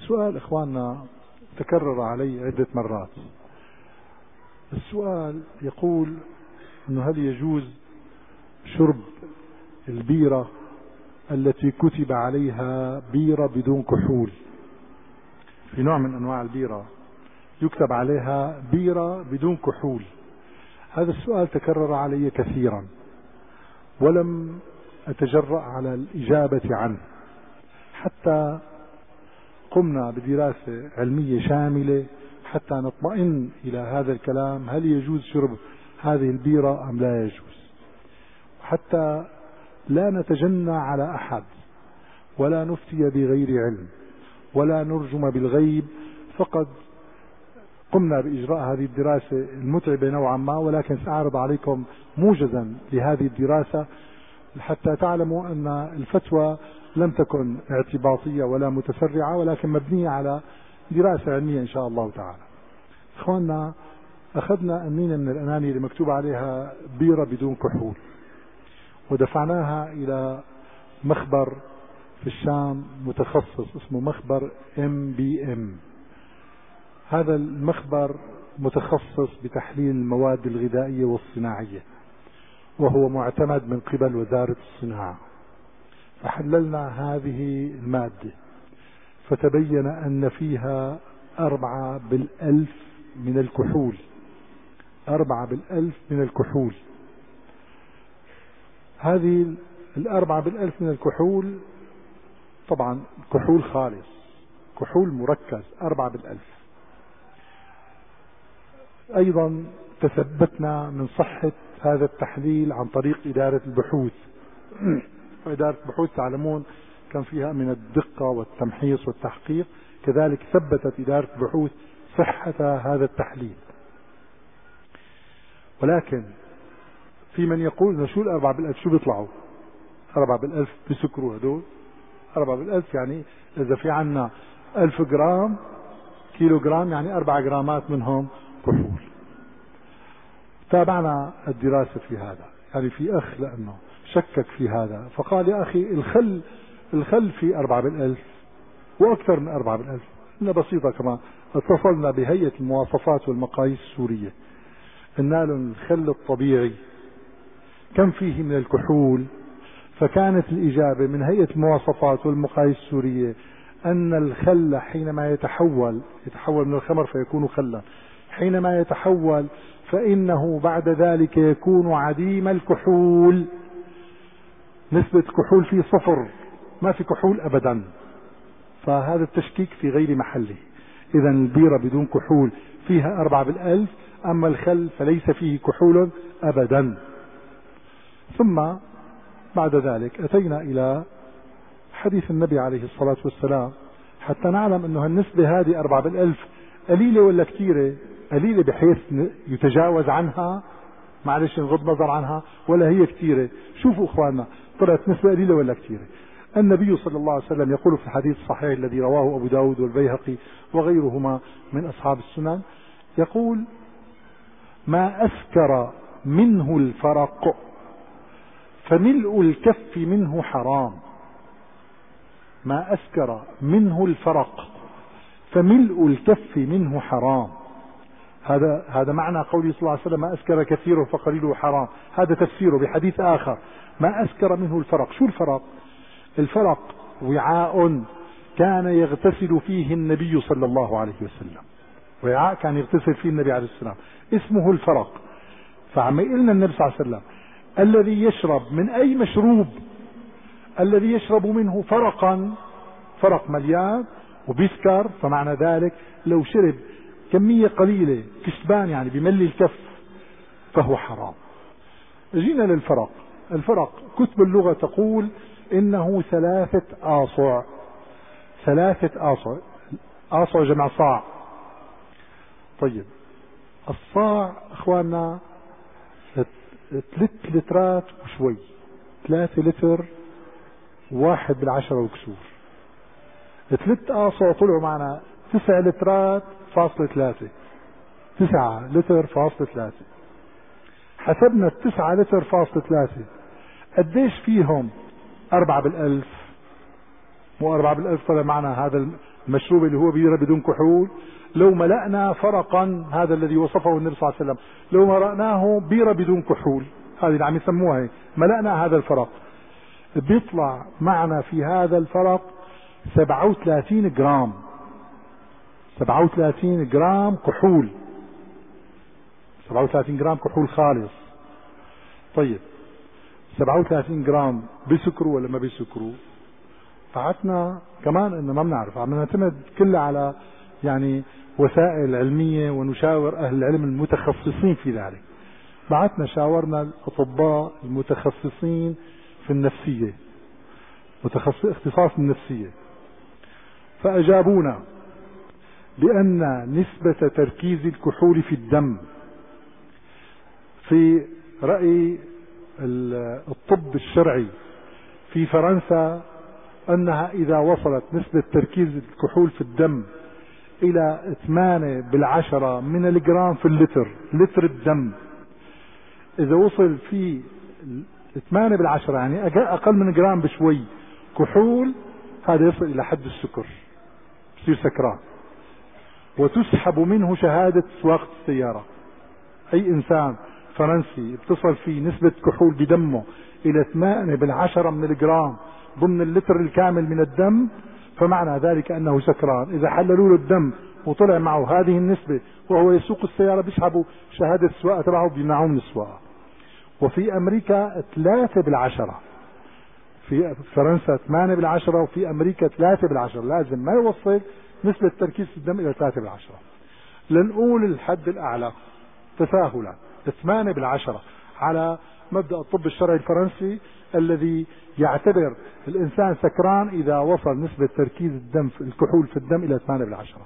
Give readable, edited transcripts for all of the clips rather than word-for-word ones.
سؤال إخواننا تكرر علي عدة مرات. السؤال يقول أنه هل يجوز شرب البيرة التي كتب عليها بيرة بدون كحول؟ في نوع من أنواع البيرة يكتب عليها بيرة بدون كحول. هذا السؤال تكرر علي كثيرا ولم أتجرأ على الإجابة عنه، حتى قمنا بدراسة علمية شاملة حتى نطمئن إلى هذا الكلام، هل يجوز شرب هذه البيرة أم لا يجوز، حتى لا نتجنى على أحد ولا نفتي بغير علم ولا نرجم بالغيب. فقد قمنا بإجراء هذه الدراسة المتعبة نوعا ما، ولكن سأعرض عليكم موجزا لهذه الدراسة حتى تعلموا أن الفتوى لم تكن اعتباطية ولا متسرعة، ولكن مبنية على دراسة علمية إن شاء الله تعالى. إخواننا، أخذنا أنينة من الأناني اللي مكتوب عليها بيرة بدون كحول ودفعناها إلى مخبر في الشام متخصص اسمه مخبر MBM. هذا المخبر متخصص بتحليل المواد الغذائية والصناعية، وهو معتمد من قبل وزارة الصناعة. فحللنا هذه المادة فتبين أن فيها 4/1000 من الكحول، 4/1000 من الكحول. هذه 4/1000 من الكحول طبعا كحول خالص، كحول مركز 4/1000. أيضا تثبتنا من صحة هذا التحليل عن طريق إدارة البحوث. وإدارة البحوث تعلمون كان فيها من الدقة والتمحيص والتحقيق، كذلك ثبتت إدارة البحوث صحة هذا التحليل. ولكن في من يقول شو 4/1000 شو بيطلعوا 4/1000 بسكروا هدول 4/1000 يعني إذا في عنا 1000 جرام كيلو جرام يعني 4 جرامات منهم كحول. تابعنا الدراسة في هذا، يعني في أخ لأنه شكك في هذا فقال يا أخي الخل في 4/1000 وأكثر من 4/1000. إنها بسيطة كمان، اتصلنا بهيئة المواصفات والمقاييس السورية قلنا لهم الخل الطبيعي كم فيه من الكحول، فكانت الإجابة من هيئة المواصفات والمقاييس السورية أن الخل حينما يتحول من الخمر فيكون خلا، حينما يتحول فإنه بعد ذلك يكون عديم الكحول، نسبة كحول فيه 0، ما في كحول أبدا. فهذا التشكيك في غير محله. إذا البيرة بدون كحول فيها 4/1000، أما الخل فليس فيه كحول أبدا. ثم بعد ذلك أتينا إلى حديث النبي عليه الصلاة والسلام حتى نعلم أنه النسبة هذه 4/1000 قليلة ولا كثيرة، قليلة بحيث يتجاوز عنها، معلش نغض نظر عنها، ولا هي كثيرة. شوفوا إخواننا، طلعت نسبة قليلة ولا كثيرة. النبي صلى الله عليه وسلم يقول في الحديث الصحيح الذي رواه أبو داود والبيهقي وغيرهما من أصحاب السنن، يقول ما أسكر منه الفرق فملء الكف منه حرام. ما أسكر منه الفرق فملء الكف منه حرام. هذا معنى قوله صلى الله عليه وسلم ما أسكر كثيره فقليله حرام. هذا تفسيره بحديث آخر ما أسكر منه الفرق. شو الفرق؟ الفرق وعاء كان يغتسل فيه النبي صلى الله عليه وسلم، وعاء كان يغتسل فيه النبي عليه السلام اسمه الفرق. فعم يقولنا النبي صلى الله عليه وسلم الذي يشرب من أي مشروب الذي يشرب منه فرق مليان وبيسكر، فمعنى ذلك لو شرب كمية قليلة كسبان يعني بملي الكف فهو حرام. جينا للفرق. الفرق كتب اللغة تقول إنه 3 آصع. 3 آصع، آصع جمع صاع. طيب الصاع إخواننا 3 لترات وشوي، 3 لتر 1/10 وكسور. 3 آصع طلعوا معنا 9 لترات فاصلة 3، 9 لتر فاصلة 3. حسبنا 9 لتر فاصلة 3 قديش فيهم 4/1000؟ مو 4/1000 طلع معنا هذا المشروب اللي هو بيرة بدون كحول، لو ملأنا فرقا هذا الذي وصفه النبي صلى الله عليه وسلم، لو ملأناه بيرة بدون كحول، هذه اللي عم يسموها هي، ملأنا هذا الفرق، بيطلع معنا في هذا الفرق 37 جرام، 37 جرام كحول، 37 جرام كحول خالص. طيب 37 جرام بيسكروا ولا ما بيسكروا؟ بعتنا كمان انه ما بنعرف، عم نعتمد كله على يعني وسائل علمية ونشاور اهل العلم المتخصصين في ذلك. بعتنا شاورنا الاطباء المتخصصين في النفسية، اختصاص النفسية، فاجابونا بان نسبة تركيز الكحول في الدم في رأي الطب الشرعي في فرنسا انها اذا وصلت نسبة تركيز الكحول في الدم الى 8/10 من الجرام في اللتر، لتر الدم، اذا وصل في 8/10 يعني اقل من جرام بشوي كحول، هذا يصل الى حد السكر، يصير سكران، وتسحب منه شهادة سواقة السيارة. اي انسان فرنسي بتصل فيه نسبة كحول بدمه الى 8/10 من الجرام ضمن اللتر الكامل من الدم، فمعنى ذلك انه سكران. اذا حللوا له الدم وطلع معه هذه النسبة وهو يسوق السيارة، بيسحبوا شهادة السواقة تبعه، بيمنعوه من السواقة. وفي امريكا 3/10، في فرنسا 8/10 وفي امريكا 3/10، لازم ما يوصل نسبة تركيز الدم الى 3/10. لنقول الحد الاعلى تساهلا 8/10 على مبدأ الطب الشرعي الفرنسي الذي يعتبر الانسان سكران اذا وصل نسبة تركيز الدم في الكحول في الدم الى 8/10.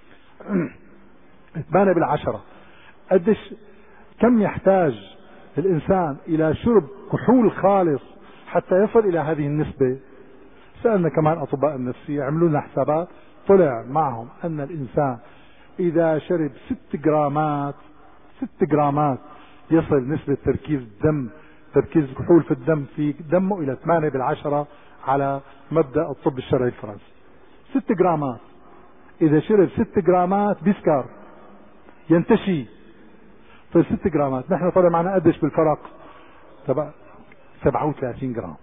8/10 قديش، كم يحتاج الانسان الى شرب كحول خالص حتى يصل الى هذه النسبة؟ سألنا كمان اطباء النفسية، عملوا لنا حسابات، طلع معهم ان الانسان اذا شرب 6 جرامات يصل نسبة تركيز الدم، تركيز الكحول في الدم في دمه الى 8/10 على مبدأ الطب الشرعي الفرنسي. 6 جرامات، اذا شرب 6 جرامات بيسكر، ينتشي. طيب 6 جرامات نحن طلع معنا قديش بالفرق؟ تبع 37 جرام.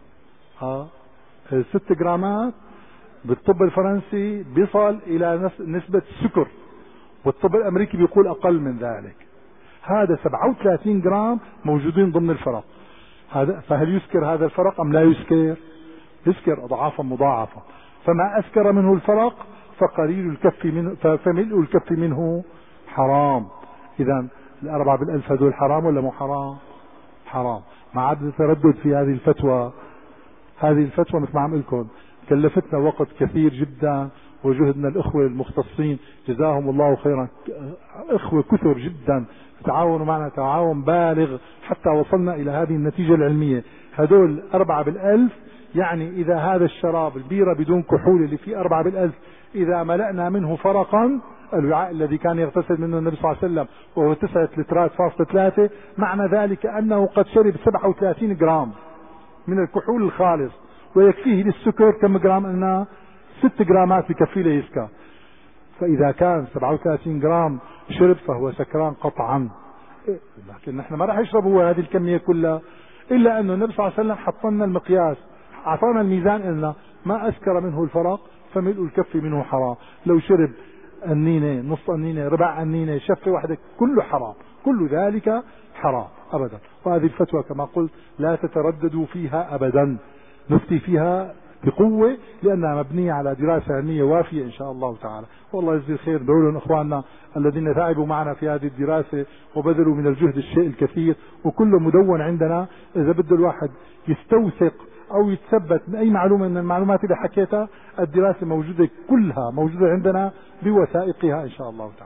6 جرامات بالطب الفرنسي بيصل الى نسبة السكر، والطب الامريكي بيقول اقل من ذلك. هذا 37 جرام موجودين ضمن الفرق هذا، فهل يسكر هذا الفرق ام لا يسكر؟ يسكر اضعافا مضاعفة. فما اسكر منه الفرق فقليل الكف منه، فملء الكف منه حرام. اذا 4/1000 هذول حرام ولا مو حرام؟ حرام. ما عاد تردد في هذه الفتوى. هذه الفتوى مثل ما عم لكم كلفتنا وقت كثير جدا وجهدنا الاخوة المختصين جزاهم الله خيرا، اخوة كثر جدا تعاونوا معنا تعاون بالغ حتى وصلنا الى هذه النتيجة العلمية. هدول 4/1000، يعني اذا هذا الشراب البيرة بدون كحول اللي فيه 4/1000 اذا ملأنا منه فرقا، الوعاء الذي كان يغتسل منه النبي صلى الله عليه وسلم وهو 9 لترات فاصلة 3، معنى ذلك انه قد شرب 37 جرام من الكحول الخالص، ويكفيه للسكر كم جرام؟ قلنا 6 جرامات بكفيه ليسكر. فاذا كان 37 جرام شرب فهو سكران قطعا. لكن نحن ما راح يشرب هو هذه الكمية كلها، الا انه النبي صلى الله عليه وسلم حط لنا المقياس، اعطانا الميزان، قلنا ما اسكر منه الفرق فملء الكف منه حرام. لو شرب النينة، نص النينة، ربع النينة، شفة واحدة، كله حرام، كل ذلك حرام ابدا. وهذه الفتوى كما قلت لا تترددوا فيها ابدا، نفتي فيها بقوة لأنها مبنية على دراسة علمية وافية إن شاء الله تعالى. والله يجزي الخير دولهم إخواننا الذين تعبوا معنا في هذه الدراسة وبذلوا من الجهد الشيء الكثير، وكله مدون عندنا. إذا بده الواحد يستوثق أو يتثبت من أي معلومة من المعلومات اللي حكيتها، الدراسة موجودة كلها موجودة عندنا بوثائقها إن شاء الله تعالى.